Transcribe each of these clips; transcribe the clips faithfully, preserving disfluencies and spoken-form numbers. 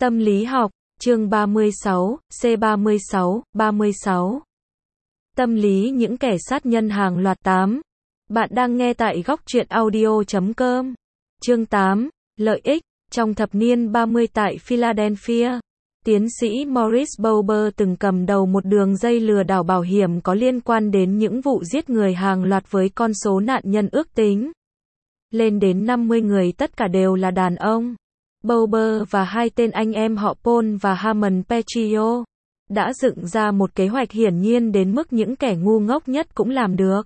Tâm lý học, chương ba mươi sáu, C ba mươi sáu, ba mươi sáu. Tâm lý những kẻ sát nhân hàng loạt tám. Bạn đang nghe tại góc truyện audio chấm com. Chương tám, lợi ích. Trong thập niên ba mươi tại Philadelphia, tiến sĩ Maurice Bowber từng cầm đầu một đường dây lừa đảo bảo hiểm có liên quan đến những vụ giết người hàng loạt với con số nạn nhân ước tính lên đến năm mươi người, tất cả đều là đàn ông. Bowber và hai tên anh em họ Paul và Hammond Petrillo đã dựng ra một kế hoạch hiển nhiên đến mức những kẻ ngu ngốc nhất cũng làm được.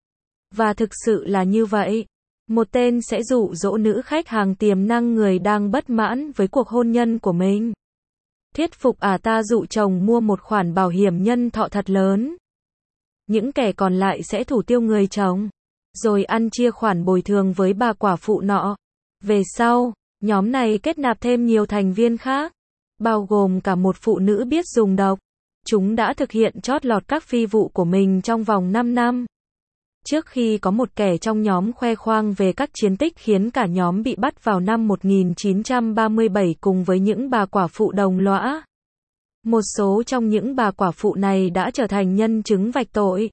Và thực sự là như vậy. Một tên sẽ dụ dỗ nữ khách hàng tiềm năng người đang bất mãn với cuộc hôn nhân của mình. Thuyết phục ả ta dụ chồng mua một khoản bảo hiểm nhân thọ thật lớn. Những kẻ còn lại sẽ thủ tiêu người chồng, rồi ăn chia khoản bồi thường với bà quả phụ nọ. Về sau, nhóm này kết nạp thêm nhiều thành viên khác, bao gồm cả một phụ nữ biết dùng độc. Chúng đã thực hiện chót lọt các phi vụ của mình trong vòng năm năm. Trước khi có một kẻ trong nhóm khoe khoang về các chiến tích khiến cả nhóm bị bắt vào năm một nghìn chín trăm ba mươi bảy cùng với những bà quả phụ đồng lõa. Một số trong những bà quả phụ này đã trở thành nhân chứng vạch tội.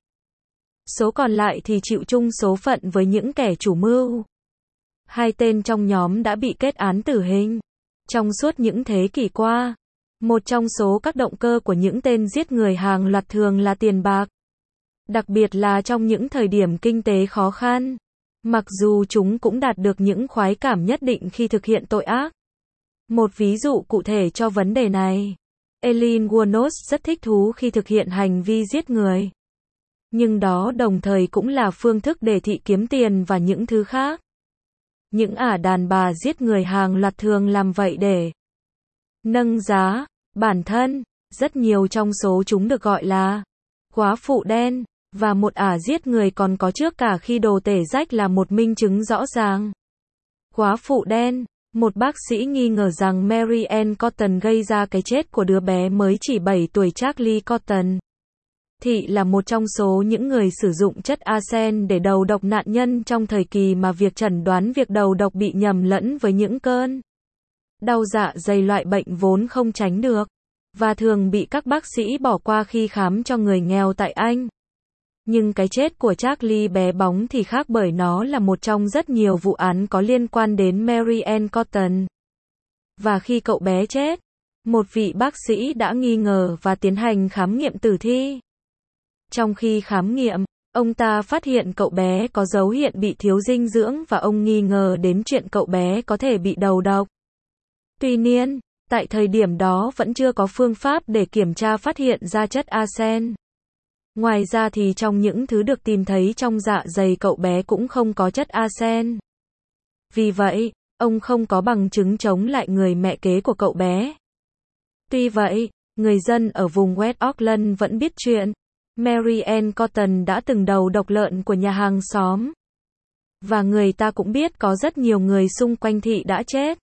Số còn lại thì chịu chung số phận với những kẻ chủ mưu. Hai tên trong nhóm đã bị kết án tử hình. Trong suốt những thế kỷ qua, một trong số các động cơ của những tên giết người hàng loạt thường là tiền bạc. Đặc biệt là trong những thời điểm kinh tế khó khăn. Mặc dù chúng cũng đạt được những khoái cảm nhất định khi thực hiện tội ác. Một ví dụ cụ thể cho vấn đề này, Eileen Wuornos rất thích thú khi thực hiện hành vi giết người. Nhưng đó đồng thời cũng là phương thức để thị kiếm tiền và những thứ khác. Những ả đàn bà giết người hàng loạt thường làm vậy để nâng giá bản thân. Rất nhiều trong số chúng được gọi là quá phụ đen, và một ả giết người còn có trước cả khi đồ tể rách là một minh chứng rõ ràng. Quá phụ đen. Một bác sĩ nghi ngờ rằng Mary Ann Cotton gây ra cái chết của đứa bé mới chỉ bảy tuổi Charlie Cotton. Thị là một trong số những người sử dụng chất arsen để đầu độc nạn nhân trong thời kỳ mà việc chẩn đoán việc đầu độc bị nhầm lẫn với những cơn đau dạ dày, loại bệnh vốn không tránh được, và thường bị các bác sĩ bỏ qua khi khám cho người nghèo tại Anh. Nhưng cái chết của Charlie bé bóng thì khác, bởi nó là một trong rất nhiều vụ án có liên quan đến Mary Ann Cotton. Và khi cậu bé chết, một vị bác sĩ đã nghi ngờ và tiến hành khám nghiệm tử thi. Trong khi khám nghiệm, ông ta phát hiện cậu bé có dấu hiệu bị thiếu dinh dưỡng và ông nghi ngờ đến chuyện cậu bé có thể bị đầu độc. Tuy nhiên, tại thời điểm đó vẫn chưa có phương pháp để kiểm tra phát hiện ra chất arsen. Ngoài ra thì trong những thứ được tìm thấy trong dạ dày cậu bé cũng không có chất arsen. Vì vậy, ông không có bằng chứng chống lại người mẹ kế của cậu bé. Tuy vậy, người dân ở vùng West Auckland vẫn biết chuyện Mary Ann Cotton đã từng đầu độc lợn của nhà hàng xóm. Và người ta cũng biết có rất nhiều người xung quanh thị đã chết.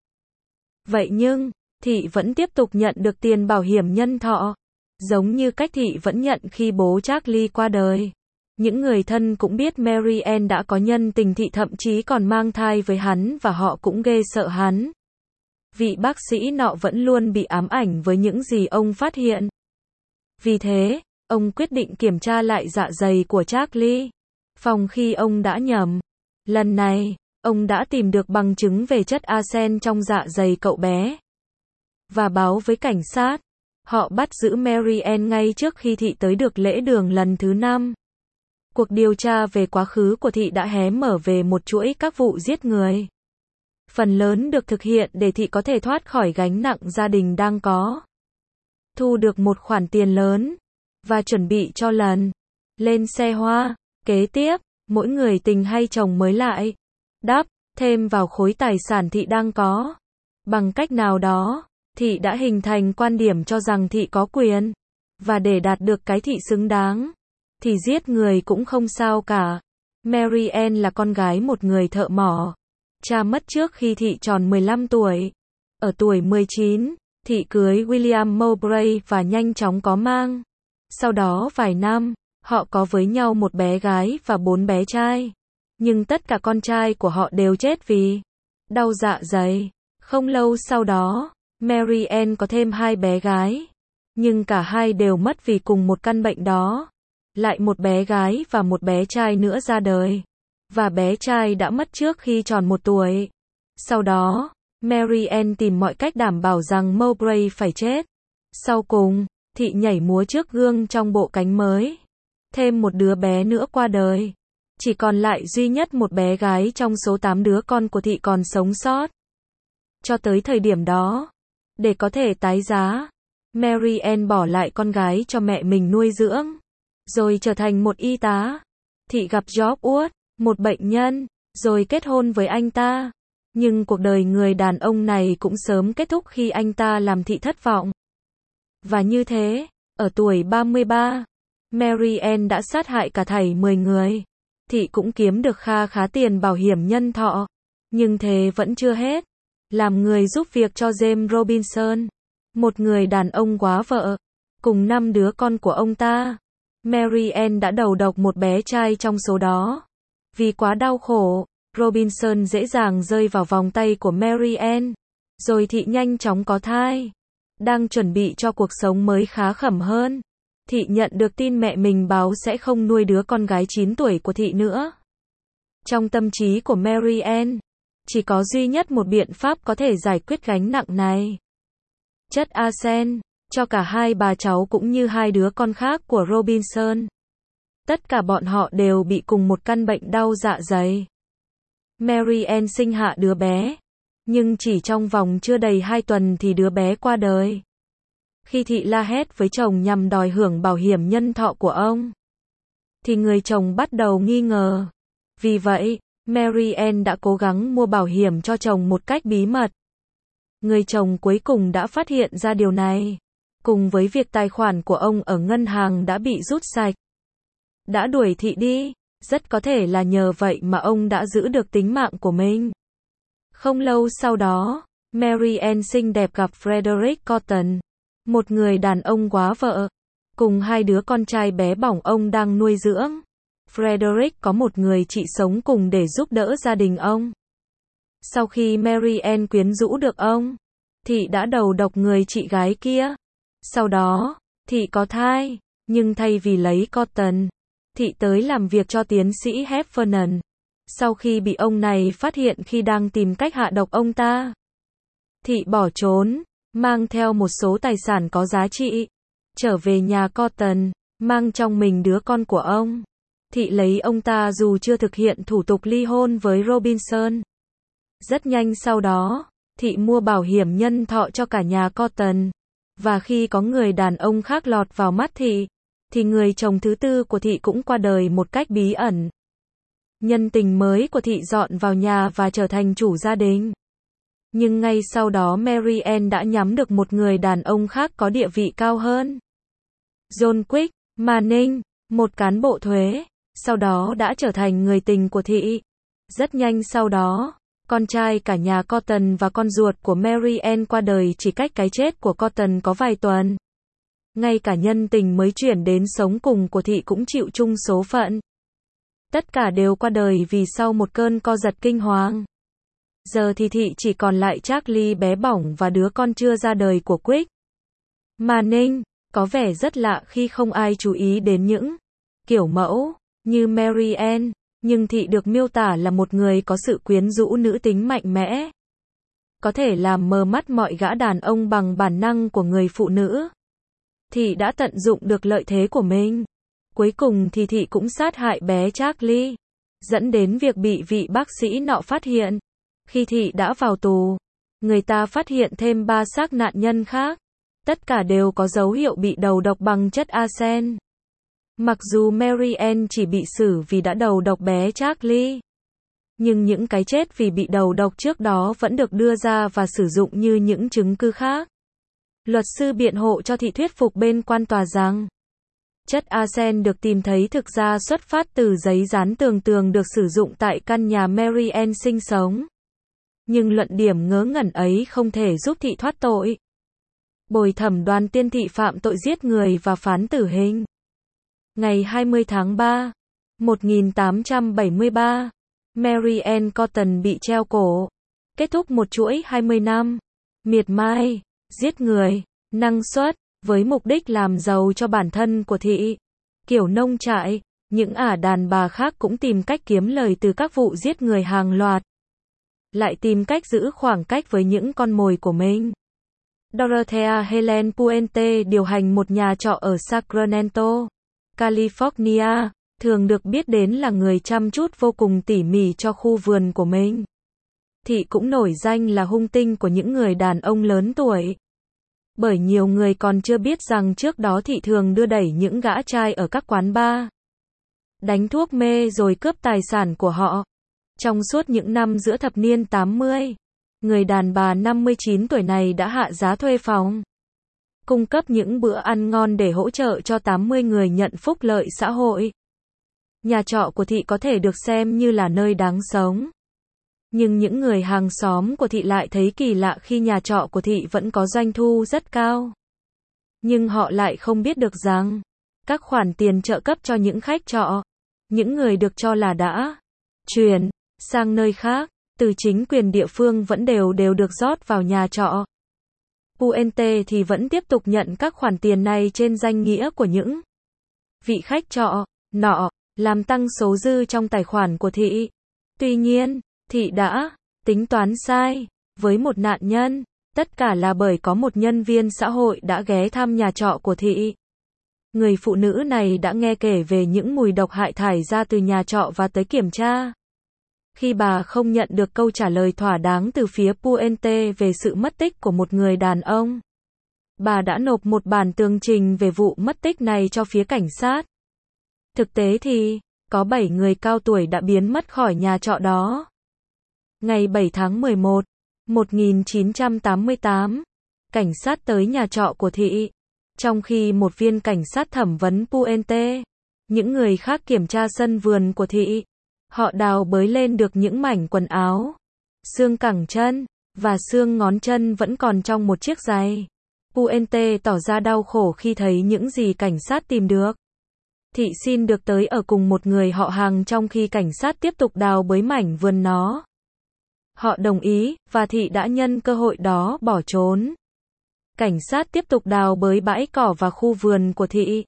Vậy nhưng, thị vẫn tiếp tục nhận được tiền bảo hiểm nhân thọ, giống như cách thị vẫn nhận khi bố Charlie qua đời. Những người thân cũng biết Mary Ann đã có nhân tình, thị thậm chí còn mang thai với hắn, và họ cũng ghê sợ hắn. Vị bác sĩ nọ vẫn luôn bị ám ảnh với những gì ông phát hiện. Vì thế, ông quyết định kiểm tra lại dạ dày của Charlie. Phòng khi ông đã nhầm. Lần này, ông đã tìm được bằng chứng về chất arsen trong dạ dày cậu bé và báo với cảnh sát. Họ bắt giữ Mary Ann ngay trước khi thị tới được lễ đường lần thứ năm. Cuộc điều tra về quá khứ của thị đã hé mở về một chuỗi các vụ giết người. Phần lớn được thực hiện để thị có thể thoát khỏi gánh nặng gia đình đang có. Thu được một khoản tiền lớn và chuẩn bị cho lần lên xe hoa kế tiếp, mỗi người tình hay chồng mới lại đắp thêm vào khối tài sản thị đang có. Bằng cách nào đó, thị đã hình thành quan điểm cho rằng thị có quyền, và để đạt được cái thị xứng đáng, thì giết người cũng không sao cả. Mary Ann là con gái một người thợ mỏ. Cha mất trước khi thị tròn mười lăm tuổi. Ở tuổi mười chín, thị cưới William Mowbray và nhanh chóng có mang. Sau đó vài năm, họ có với nhau một bé gái và bốn bé trai. Nhưng tất cả con trai của họ đều chết vì đau dạ dày. Không lâu sau đó, Mary Ann có thêm hai bé gái, nhưng cả hai đều mất vì cùng một căn bệnh đó. Lại một bé gái và một bé trai nữa ra đời, và bé trai đã mất trước khi tròn một tuổi. Sau đó, Mary Ann tìm mọi cách đảm bảo rằng Mowbray phải chết. Sau cùng, thị nhảy múa trước gương trong bộ cánh mới. Thêm một đứa bé nữa qua đời. Chỉ còn lại duy nhất một bé gái trong số tám đứa con của thị còn sống sót. Cho tới thời điểm đó, để có thể tái giá, Mary Ann bỏ lại con gái cho mẹ mình nuôi dưỡng, rồi trở thành một y tá. Thị gặp George Wood, một bệnh nhân, rồi kết hôn với anh ta. Nhưng cuộc đời người đàn ông này cũng sớm kết thúc khi anh ta làm thị thất vọng. Và như thế, ở tuổi ba mươi ba, Mary Ann đã sát hại cả thảy mười người. Thị cũng kiếm được kha khá tiền bảo hiểm nhân thọ. Nhưng thế vẫn chưa hết. Làm người giúp việc cho James Robinson, một người đàn ông quá vợ, cùng năm đứa con của ông ta. Mary Ann đã đầu độc một bé trai trong số đó. Vì quá đau khổ, Robinson dễ dàng rơi vào vòng tay của Mary Ann. Rồi thị nhanh chóng có thai. Đang chuẩn bị cho cuộc sống mới khá khẩm hơn, thị nhận được tin mẹ mình báo sẽ không nuôi đứa con gái chín tuổi của thị nữa. Trong tâm trí của Mary Ann, chỉ có duy nhất một biện pháp có thể giải quyết gánh nặng này. Chất arsen, cho cả hai bà cháu cũng như hai đứa con khác của Robinson. Tất cả bọn họ đều bị cùng một căn bệnh đau dạ dày. Mary Ann sinh hạ đứa bé, nhưng chỉ trong vòng chưa đầy hai tuần thì đứa bé qua đời. Khi thị la hét với chồng nhằm đòi hưởng bảo hiểm nhân thọ của ông, thì người chồng bắt đầu nghi ngờ. Vì vậy, Mary Ann đã cố gắng mua bảo hiểm cho chồng một cách bí mật. Người chồng cuối cùng đã phát hiện ra điều này, cùng với việc tài khoản của ông ở ngân hàng đã bị rút sạch. Đã đuổi thị đi, rất có thể là nhờ vậy mà ông đã giữ được tính mạng của mình. Không lâu sau đó, Mary Ann xinh đẹp gặp Frederick Cotton, một người đàn ông quá vợ, cùng hai đứa con trai bé bỏng ông đang nuôi dưỡng. Frederick có một người chị sống cùng để giúp đỡ gia đình ông. Sau khi Mary Ann quyến rũ được ông, thị đã đầu độc người chị gái kia. Sau đó, thị có thai, nhưng thay vì lấy Cotton, thị tới làm việc cho tiến sĩ Heffernan. Sau khi bị ông này phát hiện khi đang tìm cách hạ độc ông ta, thị bỏ trốn, mang theo một số tài sản có giá trị, trở về nhà Cotton, mang trong mình đứa con của ông. Thị lấy ông ta dù chưa thực hiện thủ tục ly hôn với Robinson. Rất nhanh sau đó, thị mua bảo hiểm nhân thọ cho cả nhà Cotton. Và khi có người đàn ông khác lọt vào mắt thị, thì người chồng thứ tư của thị cũng qua đời một cách bí ẩn. Nhân tình mới của thị dọn vào nhà và trở thành chủ gia đình. Nhưng ngay sau đó Mary Ann đã nhắm được một người đàn ông khác có địa vị cao hơn. John Quick Manning, một cán bộ thuế, sau đó đã trở thành người tình của thị. Rất nhanh sau đó, con trai cả nhà Cotton và con ruột của Mary Ann qua đời chỉ cách cái chết của Cotton có vài tuần. Ngay cả nhân tình mới chuyển đến sống cùng của thị cũng chịu chung số phận. Tất cả đều qua đời vì sau một cơn co giật kinh hoàng. Giờ thì thị chỉ còn lại Charlie bé bỏng và đứa con chưa ra đời của Quick Manning. Có vẻ rất lạ khi không ai chú ý đến những kiểu mẫu như Mary Ann, nhưng thị được miêu tả là một người có sự quyến rũ nữ tính mạnh mẽ, có thể làm mờ mắt mọi gã đàn ông bằng bản năng của người phụ nữ. Thị đã tận dụng được lợi thế của mình. Cuối cùng thì thị cũng sát hại bé Charlie, dẫn đến việc bị vị bác sĩ nọ phát hiện. Khi thị đã vào tù, người ta phát hiện thêm ba xác nạn nhân khác. Tất cả đều có dấu hiệu bị đầu độc bằng chất arsen. Mặc dù Mary Ann chỉ bị xử vì đã đầu độc bé Charlie, nhưng những cái chết vì bị đầu độc trước đó vẫn được đưa ra và sử dụng như những chứng cứ khác. Luật sư biện hộ cho thị thuyết phục bên quan tòa rằng chất arsen được tìm thấy thực ra xuất phát từ giấy dán tường tường được sử dụng tại căn nhà Mary Ann sinh sống. Nhưng luận điểm ngớ ngẩn ấy không thể giúp thị thoát tội. Bồi thẩm đoàn tuyên thị phạm tội giết người và phán tử hình. Ngày hai mươi tháng ba, một nghìn tám trăm bảy mươi ba, Mary Ann Cotton bị treo cổ. Kết thúc một chuỗi hai mươi năm miệt mài. giết người, năng suất, với mục đích làm giàu cho bản thân của thị. Kiểu nông trại, những ả đàn bà khác cũng tìm cách kiếm lời từ các vụ giết người hàng loạt. Lại tìm cách giữ khoảng cách với những con mồi của mình. Dorothea Helen Puente điều hành một nhà trọ ở Sacramento, California, thường được biết đến là người chăm chút vô cùng tỉ mỉ cho khu vườn của mình. Thị cũng nổi danh là hung tinh của những người đàn ông lớn tuổi. Bởi nhiều người còn chưa biết rằng trước đó thị thường đưa đẩy những gã trai ở các quán bar, đánh thuốc mê rồi cướp tài sản của họ. Trong suốt những năm giữa thập niên tám mươi, người đàn bà năm mươi chín tuổi này đã hạ giá thuê phòng, cung cấp những bữa ăn ngon để hỗ trợ cho tám mươi người nhận phúc lợi xã hội. Nhà trọ của thị có thể được xem như là nơi đáng sống. Nhưng những người hàng xóm của thị lại thấy kỳ lạ khi nhà trọ của thị vẫn có doanh thu rất cao. Nhưng họ lại không biết được rằng, các khoản tiền trợ cấp cho những khách trọ, những người được cho là đã chuyển sang nơi khác, từ chính quyền địa phương vẫn đều đều được rót vào nhà trọ. Puente thì vẫn tiếp tục nhận các khoản tiền này trên danh nghĩa của những vị khách trọ nọ, làm tăng số dư trong tài khoản của thị. Tuy nhiên, thị đã tính toán sai với một nạn nhân, tất cả là bởi có một nhân viên xã hội đã ghé thăm nhà trọ của thị. Người phụ nữ này đã nghe kể về những mùi độc hại thải ra từ nhà trọ và tới kiểm tra. Khi bà không nhận được câu trả lời thỏa đáng từ phía Puente về sự mất tích của một người đàn ông, bà đã nộp một bản tường trình về vụ mất tích này cho phía cảnh sát. Thực tế thì, có bảy người cao tuổi đã biến mất khỏi nhà trọ đó. Ngày bảy tháng mười một, một nghìn chín trăm tám mươi tám, cảnh sát tới nhà trọ của thị. Trong khi một viên cảnh sát thẩm vấn Puente, những người khác kiểm tra sân vườn của thị. Họ đào bới lên được những mảnh quần áo, xương cẳng chân, và xương ngón chân vẫn còn trong một chiếc giày. Puente tỏ ra đau khổ khi thấy những gì cảnh sát tìm được. Thị xin được tới ở cùng một người họ hàng trong khi cảnh sát tiếp tục đào bới mảnh vườn nó. Họ đồng ý, và thị đã nhân cơ hội đó bỏ trốn. Cảnh sát tiếp tục đào bới bãi cỏ và khu vườn của thị.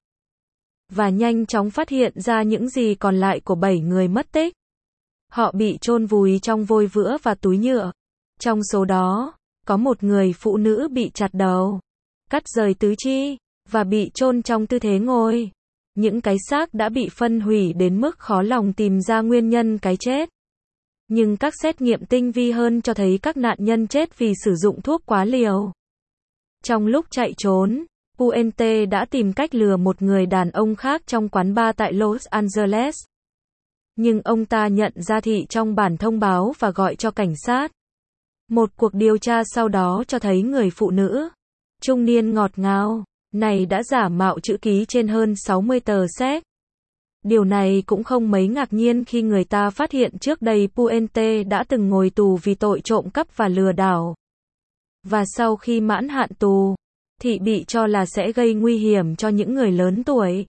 Và nhanh chóng phát hiện ra những gì còn lại của bảy người mất tích. Họ bị chôn vùi trong vôi vữa và túi nhựa. Trong số đó, có một người phụ nữ bị chặt đầu, cắt rời tứ chi, và bị chôn trong tư thế ngồi. Những cái xác đã bị phân hủy đến mức khó lòng tìm ra nguyên nhân cái chết. Nhưng các xét nghiệm tinh vi hơn cho thấy các nạn nhân chết vì sử dụng thuốc quá liều. Trong lúc chạy trốn, Puente đã tìm cách lừa một người đàn ông khác trong quán bar tại Los Angeles. Nhưng ông ta nhận ra thị trong bản thông báo và gọi cho cảnh sát. Một cuộc điều tra sau đó cho thấy người phụ nữ trung niên ngọt ngào này đã giả mạo chữ ký trên hơn sáu mươi tờ séc. Điều này cũng không mấy ngạc nhiên khi người ta phát hiện trước đây Puente đã từng ngồi tù vì tội trộm cắp và lừa đảo. Và sau khi mãn hạn tù, thị bị cho là sẽ gây nguy hiểm cho những người lớn tuổi.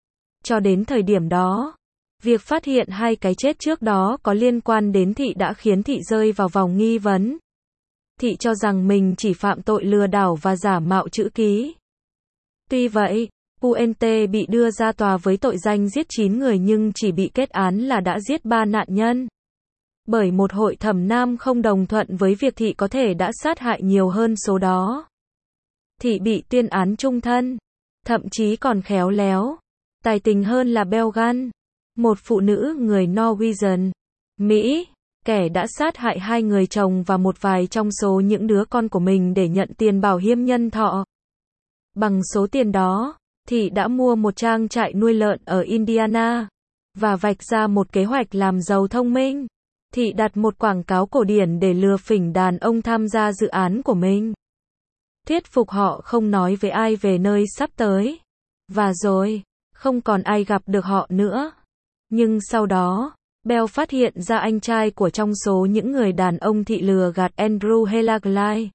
Cho đến thời điểm đó, việc phát hiện hai cái chết trước đó có liên quan đến thị đã khiến thị rơi vào vòng nghi vấn. Thị cho rằng mình chỉ phạm tội lừa đảo và giả mạo chữ ký. Tuy vậy, Puente bị đưa ra tòa với tội danh giết chín người nhưng chỉ bị kết án là đã giết ba nạn nhân. Bởi một hội thẩm nam không đồng thuận với việc thị có thể đã sát hại nhiều hơn số đó. Thị bị tuyên án chung thân, thậm chí còn khéo léo, tài tình hơn là Belgan, một phụ nữ người Norwegian, Mỹ, kẻ đã sát hại hai người chồng và một vài trong số những đứa con của mình để nhận tiền bảo hiểm nhân thọ. Bằng số tiền đó, thị đã mua một trang trại nuôi lợn ở Indiana, và vạch ra một kế hoạch làm giàu thông minh. Thị đặt một quảng cáo cổ điển để lừa phỉnh đàn ông tham gia dự án của mình. Thuyết phục họ không nói với ai về nơi sắp tới. Và rồi, không còn ai gặp được họ nữa. Nhưng sau đó, Bell phát hiện ra anh trai của trong số những người đàn ông thị lừa gạt Andrew Helaglai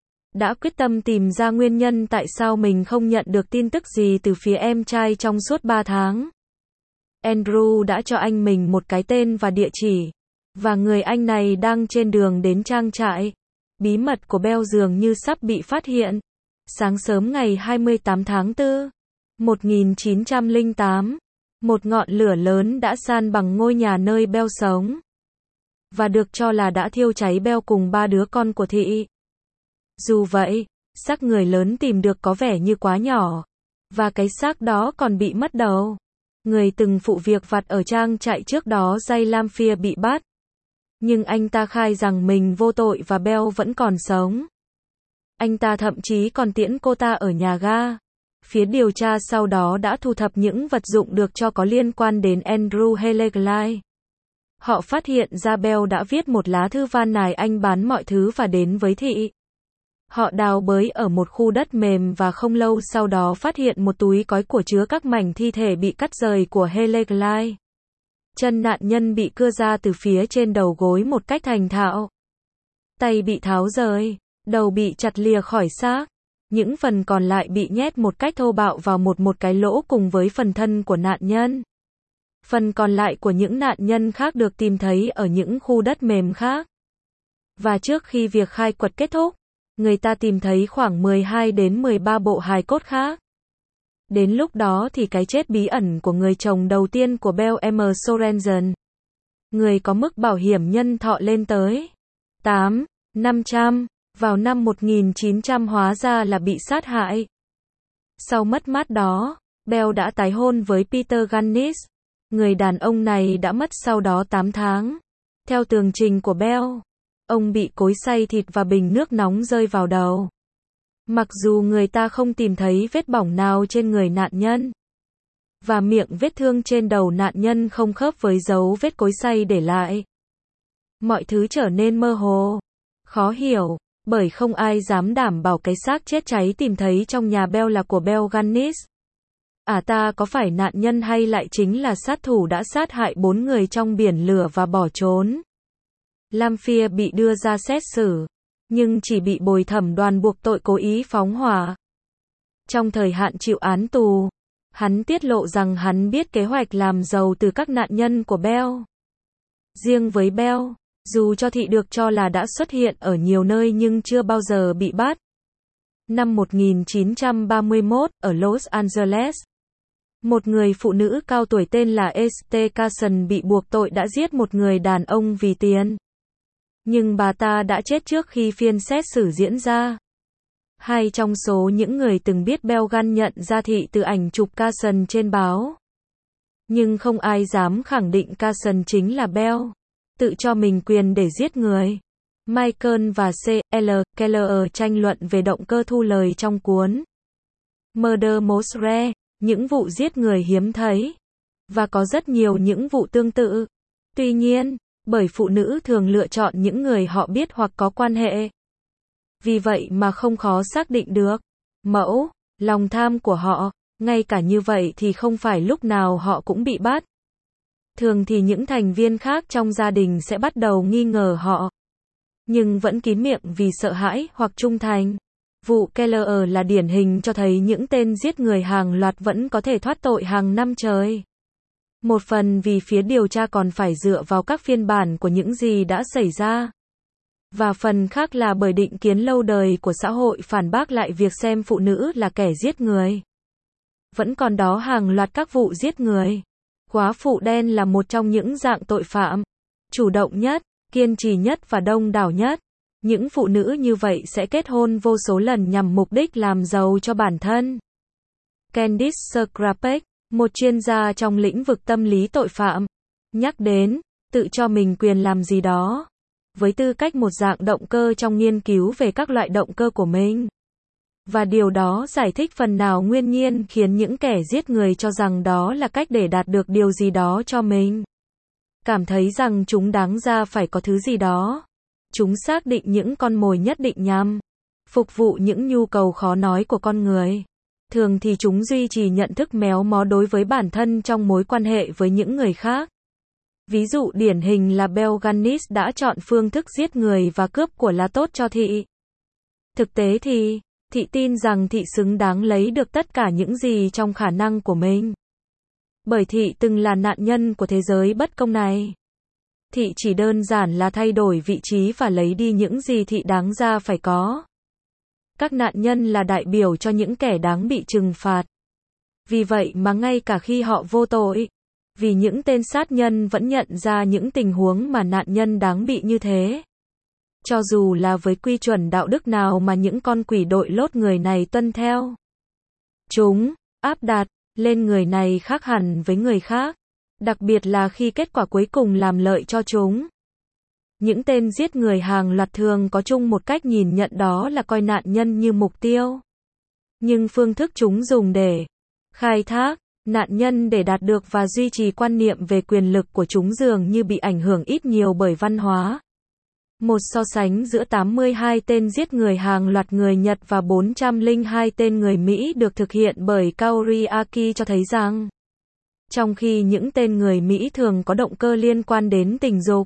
đã quyết tâm tìm ra nguyên nhân tại sao mình không nhận được tin tức gì từ phía em trai trong suốt ba tháng. Andrew đã cho anh mình một cái tên và địa chỉ, và người anh này đang trên đường đến trang trại. Bí mật của Bell dường như sắp bị phát hiện. Sáng sớm ngày hai mươi tám tháng tư, một nghìn chín trăm lẻ tám, một ngọn lửa lớn đã san bằng ngôi nhà nơi Bell sống. Và được cho là đã thiêu cháy Bell cùng ba đứa con của thị. Dù vậy, xác người lớn tìm được có vẻ như quá nhỏ. Và cái xác đó còn bị mất đầu. Người từng phụ việc vặt ở trang trại trước đó Jay Lamphere bị bắt. Nhưng anh ta khai rằng mình vô tội và Bell vẫn còn sống. Anh ta thậm chí còn tiễn cô ta ở nhà ga. Phía điều tra sau đó đã thu thập những vật dụng được cho có liên quan đến Andrew Heleglide. Họ phát hiện ra Bell đã viết một lá thư van nài anh bán mọi thứ và đến với thị. Họ đào bới ở một khu đất mềm và không lâu sau đó phát hiện một túi cói của chứa các mảnh thi thể bị cắt rời của Heleglide. Chân nạn nhân bị cưa ra từ phía trên đầu gối một cách thành thạo. Tay bị tháo rời, đầu bị chặt lìa khỏi xác. Những phần còn lại bị nhét một cách thô bạo vào một một cái lỗ cùng với phần thân của nạn nhân. Phần còn lại của những nạn nhân khác được tìm thấy ở những khu đất mềm khác. Và trước khi việc khai quật kết thúc, người ta tìm thấy khoảng mười hai đến mười ba bộ hài cốt khác. Đến lúc đó thì cái chết bí ẩn của người chồng đầu tiên của Bell M. Sorensen, người có mức bảo hiểm nhân thọ lên tới tám nghìn năm trăm, vào năm một nghìn chín trăm hóa ra là bị sát hại. Sau mất mát đó, Bell đã tái hôn với Peter Gannis. Người đàn ông này đã mất sau đó tám tháng. Theo tường trình của Bell, ông bị cối xay thịt và bình nước nóng rơi vào đầu. Mặc dù người ta không tìm thấy vết bỏng nào trên người nạn nhân, và miệng vết thương trên đầu nạn nhân không khớp với dấu vết cối xay để lại. Mọi thứ trở nên mơ hồ, khó hiểu, bởi không ai dám đảm bảo cái xác chết cháy tìm thấy trong nhà Bell là của Bell Gannis. À ta có phải nạn nhân hay lại chính là sát thủ đã sát hại bốn người trong biển lửa và bỏ trốn? Lamphere bị đưa ra xét xử, nhưng chỉ bị bồi thẩm đoàn buộc tội cố ý phóng hỏa. Trong thời hạn chịu án tù, hắn tiết lộ rằng hắn biết kế hoạch làm giàu từ các nạn nhân của Bell. Riêng với Bell, dù cho thị được cho là đã xuất hiện ở nhiều nơi nhưng chưa bao giờ bị bắt. Năm một nghìn chín trăm ba mươi mốt, ở Los Angeles, một người phụ nữ cao tuổi tên là Esther Carson bị buộc tội đã giết một người đàn ông vì tiền. Nhưng bà ta đã chết trước khi phiên xét xử diễn ra. Hai trong số những người từng biết Bell Gunn nhận ra thị từ ảnh chụp Carson trên báo. Nhưng không ai dám khẳng định Carson chính là Bell, tự cho mình quyền để giết người. Michael và C L Keller tranh luận về động cơ thu lời trong cuốn Murder Most Rare, những vụ giết người hiếm thấy. Và có rất nhiều những vụ tương tự. Tuy nhiên, bởi phụ nữ thường lựa chọn những người họ biết hoặc có quan hệ. Vì vậy mà không khó xác định được mẫu, lòng tham của họ. Ngay cả như vậy thì không phải lúc nào họ cũng bị bắt. Thường thì những thành viên khác trong gia đình sẽ bắt đầu nghi ngờ họ, nhưng vẫn kín miệng vì sợ hãi hoặc trung thành. Vụ Keller là điển hình cho thấy những tên giết người hàng loạt vẫn có thể thoát tội hàng năm trời. Một phần vì phía điều tra còn phải dựa vào các phiên bản của những gì đã xảy ra. Và phần khác là bởi định kiến lâu đời của xã hội phản bác lại việc xem phụ nữ là kẻ giết người. Vẫn còn đó hàng loạt các vụ giết người. Góa phụ đen là một trong những dạng tội phạm chủ động nhất, kiên trì nhất và đông đảo nhất. Những phụ nữ như vậy sẽ kết hôn vô số lần nhằm mục đích làm giàu cho bản thân. Candice Scrapek, một chuyên gia trong lĩnh vực tâm lý tội phạm, nhắc đến tự cho mình quyền làm gì đó, với tư cách một dạng động cơ trong nghiên cứu về các loại động cơ của mình. Và điều đó giải thích phần nào nguyên nhiên khiến những kẻ giết người cho rằng đó là cách để đạt được điều gì đó cho mình. Cảm thấy rằng chúng đáng ra phải có thứ gì đó. Chúng xác định những con mồi nhất định nhằm phục vụ những nhu cầu khó nói của con người. Thường thì chúng duy trì nhận thức méo mó đối với bản thân trong mối quan hệ với những người khác. Ví dụ điển hình là Bell Gannis đã chọn phương thức giết người và cướp của là tốt cho thị. Thực tế thì, thị tin rằng thị xứng đáng lấy được tất cả những gì trong khả năng của mình. Bởi thị từng là nạn nhân của thế giới bất công này. Thị chỉ đơn giản là thay đổi vị trí và lấy đi những gì thị đáng ra phải có. Các nạn nhân là đại biểu cho những kẻ đáng bị trừng phạt. Vì vậy mà ngay cả khi họ vô tội, vì những tên sát nhân vẫn nhận ra những tình huống mà nạn nhân đáng bị như thế. Cho dù là với quy chuẩn đạo đức nào mà những con quỷ đội lốt người này tuân theo. Chúng áp đặt lên người này khác hẳn với người khác. Đặc biệt là khi kết quả cuối cùng làm lợi cho chúng. Những tên giết người hàng loạt thường có chung một cách nhìn nhận, đó là coi nạn nhân như mục tiêu. Nhưng phương thức chúng dùng để khai thác nạn nhân để đạt được và duy trì quan niệm về quyền lực của chúng dường như bị ảnh hưởng ít nhiều bởi văn hóa. Một so sánh giữa tám mươi hai tên giết người hàng loạt người Nhật và bốn trăm lẻ hai tên người Mỹ được thực hiện bởi Kaori Aki cho thấy rằng, trong khi những tên người Mỹ thường có động cơ liên quan đến tình dục,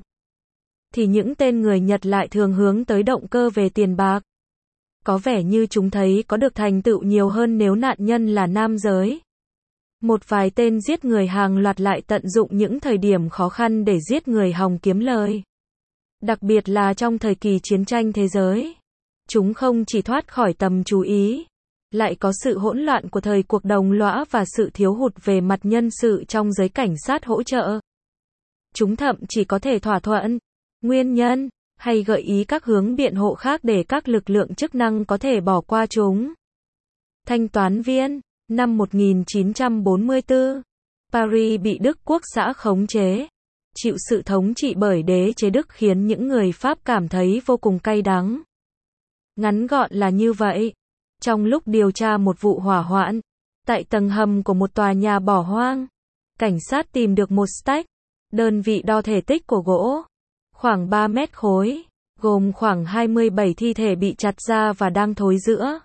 thì những tên người Nhật lại thường hướng tới động cơ về tiền bạc. Có vẻ như chúng thấy có được thành tựu nhiều hơn nếu nạn nhân là nam giới. Một vài tên giết người hàng loạt lại tận dụng những thời điểm khó khăn để giết người hòng kiếm lời. Đặc biệt là trong thời kỳ chiến tranh thế giới. Chúng không chỉ thoát khỏi tầm chú ý, lại có sự hỗn loạn của thời cuộc đồng lõa và sự thiếu hụt về mặt nhân sự trong giới cảnh sát hỗ trợ. Chúng thậm chỉ có thể thỏa thuận nguyên nhân hay gợi ý các hướng biện hộ khác để các lực lượng chức năng có thể bỏ qua chúng. Thanh toán viên năm một nghìn chín trăm bốn mươi tư, Paris bị Đức Quốc xã khống chế, chịu sự thống trị bởi đế chế Đức khiến những người Pháp cảm thấy vô cùng cay đắng. Ngắn gọn là như vậy. Trong lúc điều tra một vụ hỏa hoạn tại tầng hầm của một tòa nhà bỏ hoang, cảnh sát tìm được một stack, đơn vị đo thể tích của gỗ, khoảng ba mét khối, gồm khoảng hai mươi bảy thi thể bị chặt ra và đang thối rữa.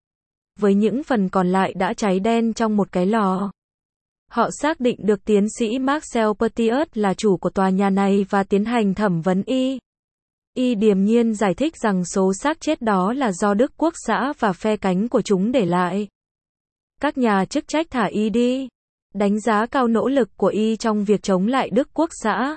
Với những phần còn lại đã cháy đen trong một cái lò. Họ xác định được tiến sĩ Marcel Petiot là chủ của tòa nhà này và tiến hành thẩm vấn y. Y điềm nhiên giải thích rằng số xác chết đó là do Đức Quốc xã và phe cánh của chúng để lại. Các nhà chức trách thả y đi, đánh giá cao nỗ lực của y trong việc chống lại Đức Quốc xã.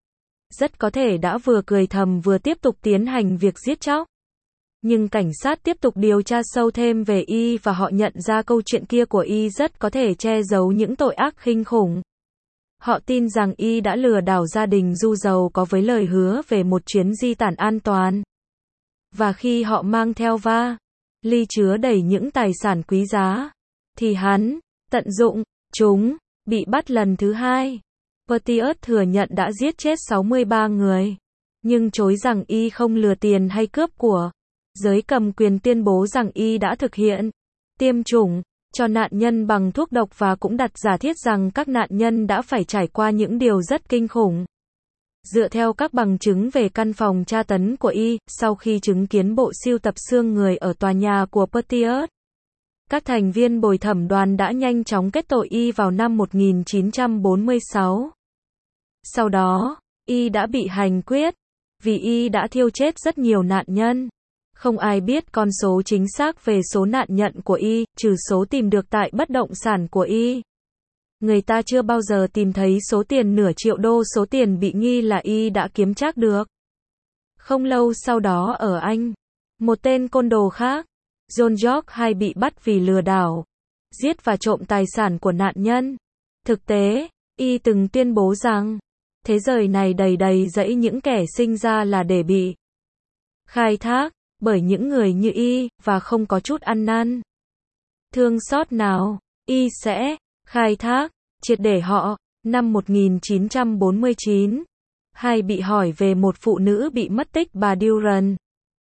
Rất có thể đã vừa cười thầm vừa tiếp tục tiến hành việc giết chóc. Nhưng cảnh sát tiếp tục điều tra sâu thêm về y và họ nhận ra câu chuyện kia của y rất có thể che giấu những tội ác kinh khủng. Họ tin rằng y đã lừa đảo gia đình du giàu có với lời hứa về một chuyến di tản an toàn. Và khi họ mang theo va ly chứa đầy những tài sản quý giá, thì hắn tận dụng chúng. Bị bắt lần thứ hai, Petiot thừa nhận đã giết chết sáu mươi ba người, nhưng chối rằng y không lừa tiền hay cướp của. Giới cầm quyền tuyên bố rằng y đã thực hiện tiêm chủng cho nạn nhân bằng thuốc độc và cũng đặt giả thiết rằng các nạn nhân đã phải trải qua những điều rất kinh khủng. Dựa theo các bằng chứng về căn phòng tra tấn của y, sau khi chứng kiến bộ sưu tập xương người ở tòa nhà của Petiot, các thành viên bồi thẩm đoàn đã nhanh chóng kết tội y vào năm một nghìn chín trăm bốn mươi sáu. Sau đó, y đã bị hành quyết, vì y đã thiêu chết rất nhiều nạn nhân. Không ai biết con số chính xác về số nạn nhận của y, trừ số tìm được tại bất động sản của y. Người ta chưa bao giờ tìm thấy số tiền nửa triệu đô, số tiền bị nghi là y đã kiếm trác được. Không lâu sau đó ở Anh, một tên côn đồ khác, John George hay bị bắt vì lừa đảo, giết và trộm tài sản của nạn nhân. Thực tế, y từng tuyên bố rằng, thế giới này đầy đầy dẫy những kẻ sinh ra là để bị khai thác bởi những người như y, và không có chút ăn năn thương xót nào, y sẽ khai thác triệt để họ. Năm một nghìn chín trăm bốn mươi chín, hay bị hỏi về một phụ nữ bị mất tích, bà Duran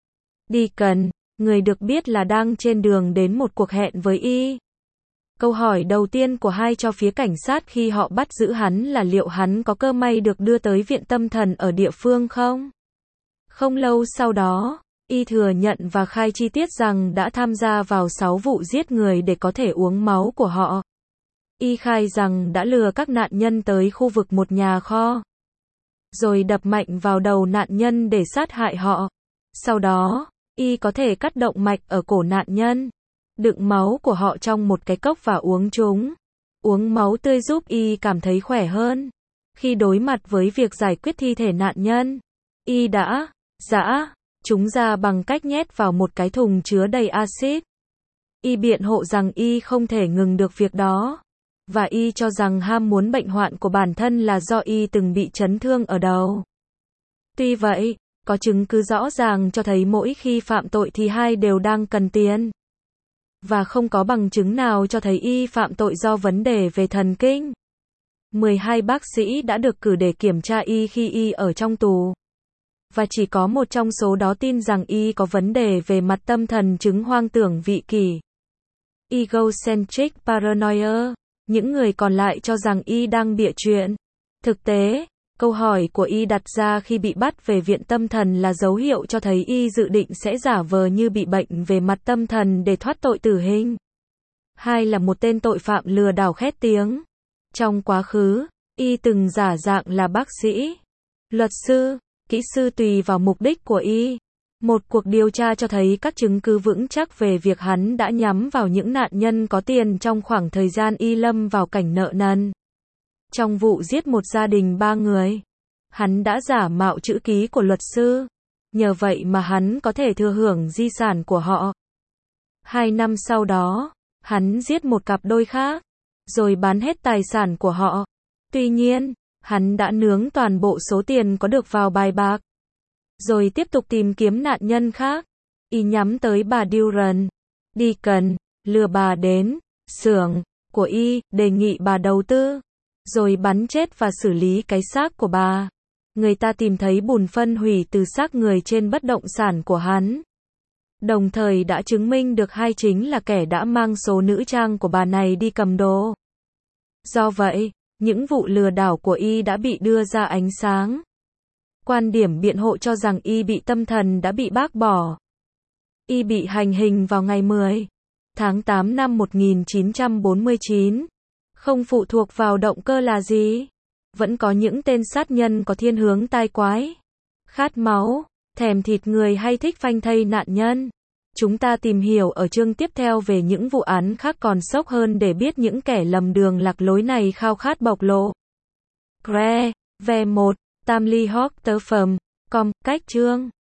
Deacon, người được biết là đang trên đường đến một cuộc hẹn với y. Câu hỏi đầu tiên của hai cho phía cảnh sát khi họ bắt giữ hắn là liệu hắn có cơ may được đưa tới viện tâm thần ở địa phương không? Không lâu sau đó, y thừa nhận và khai chi tiết rằng đã tham gia vào sáu vụ giết người để có thể uống máu của họ. Y khai rằng đã lừa các nạn nhân tới khu vực một nhà kho, rồi đập mạnh vào đầu nạn nhân để sát hại họ. Sau đó, y có thể cắt động mạch ở cổ nạn nhân, đựng máu của họ trong một cái cốc và uống chúng. Uống máu tươi giúp y cảm thấy khỏe hơn. Khi đối mặt với việc giải quyết thi thể nạn nhân, y đã giã chúng ra bằng cách nhét vào một cái thùng chứa đầy axit. Y biện hộ rằng y không thể ngừng được việc đó, và y cho rằng ham muốn bệnh hoạn của bản thân là do y từng bị chấn thương ở đầu. Tuy vậy, có chứng cứ rõ ràng cho thấy mỗi khi phạm tội thì hai đều đang cần tiền. Và không có bằng chứng nào cho thấy y phạm tội do vấn đề về thần kinh. mười hai bác sĩ đã được cử để kiểm tra y khi y ở trong tù. Và chỉ có một trong số đó tin rằng y có vấn đề về mặt tâm thần, chứng hoang tưởng vị kỷ, egocentric paranoia. Những người còn lại cho rằng y đang bịa chuyện. Thực tế, câu hỏi của y đặt ra khi bị bắt về viện tâm thần là dấu hiệu cho thấy y dự định sẽ giả vờ như bị bệnh về mặt tâm thần để thoát tội tử hình. Hai là một tên tội phạm lừa đảo khét tiếng. Trong quá khứ, y từng giả dạng là bác sĩ, luật sư, kỹ sư tùy vào mục đích của y. Một cuộc điều tra cho thấy các chứng cứ vững chắc về việc hắn đã nhắm vào những nạn nhân có tiền trong khoảng thời gian y lâm vào cảnh nợ nần. Trong vụ giết một gia đình ba người, hắn đã giả mạo chữ ký của luật sư. Nhờ vậy mà hắn có thể thừa hưởng di sản của họ. Hai năm sau đó, hắn giết một cặp đôi khác, rồi bán hết tài sản của họ. Tuy nhiên, hắn đã nướng toàn bộ số tiền có được vào bài bạc, rồi tiếp tục tìm kiếm nạn nhân khác. Y nhắm tới bà Duran Deacon, lừa bà đến xưởng của y, đề nghị bà đầu tư, rồi bắn chết và xử lý cái xác của bà. Người ta tìm thấy bùn phân hủy từ xác người trên bất động sản của hắn, đồng thời đã chứng minh được hai chính là kẻ đã mang số nữ trang của bà này đi cầm đồ. Do vậy, những vụ lừa đảo của y đã bị đưa ra ánh sáng. Quan điểm biện hộ cho rằng y bị tâm thần đã bị bác bỏ. Y bị hành hình vào ngày mười tháng tám năm một nghìn chín trăm bốn mươi chín. Không phụ thuộc vào động cơ là gì. Vẫn có những tên sát nhân có thiên hướng tai quái, khát máu, thèm thịt người hay thích phanh thây nạn nhân. Chúng ta tìm hiểu ở chương tiếp theo về những vụ án khác còn sốc hơn để biết những kẻ lầm đường lạc lối này khao khát bộc lộ. Gre, ve một, Tamli Hawk tờ phẩm, com, cách chương.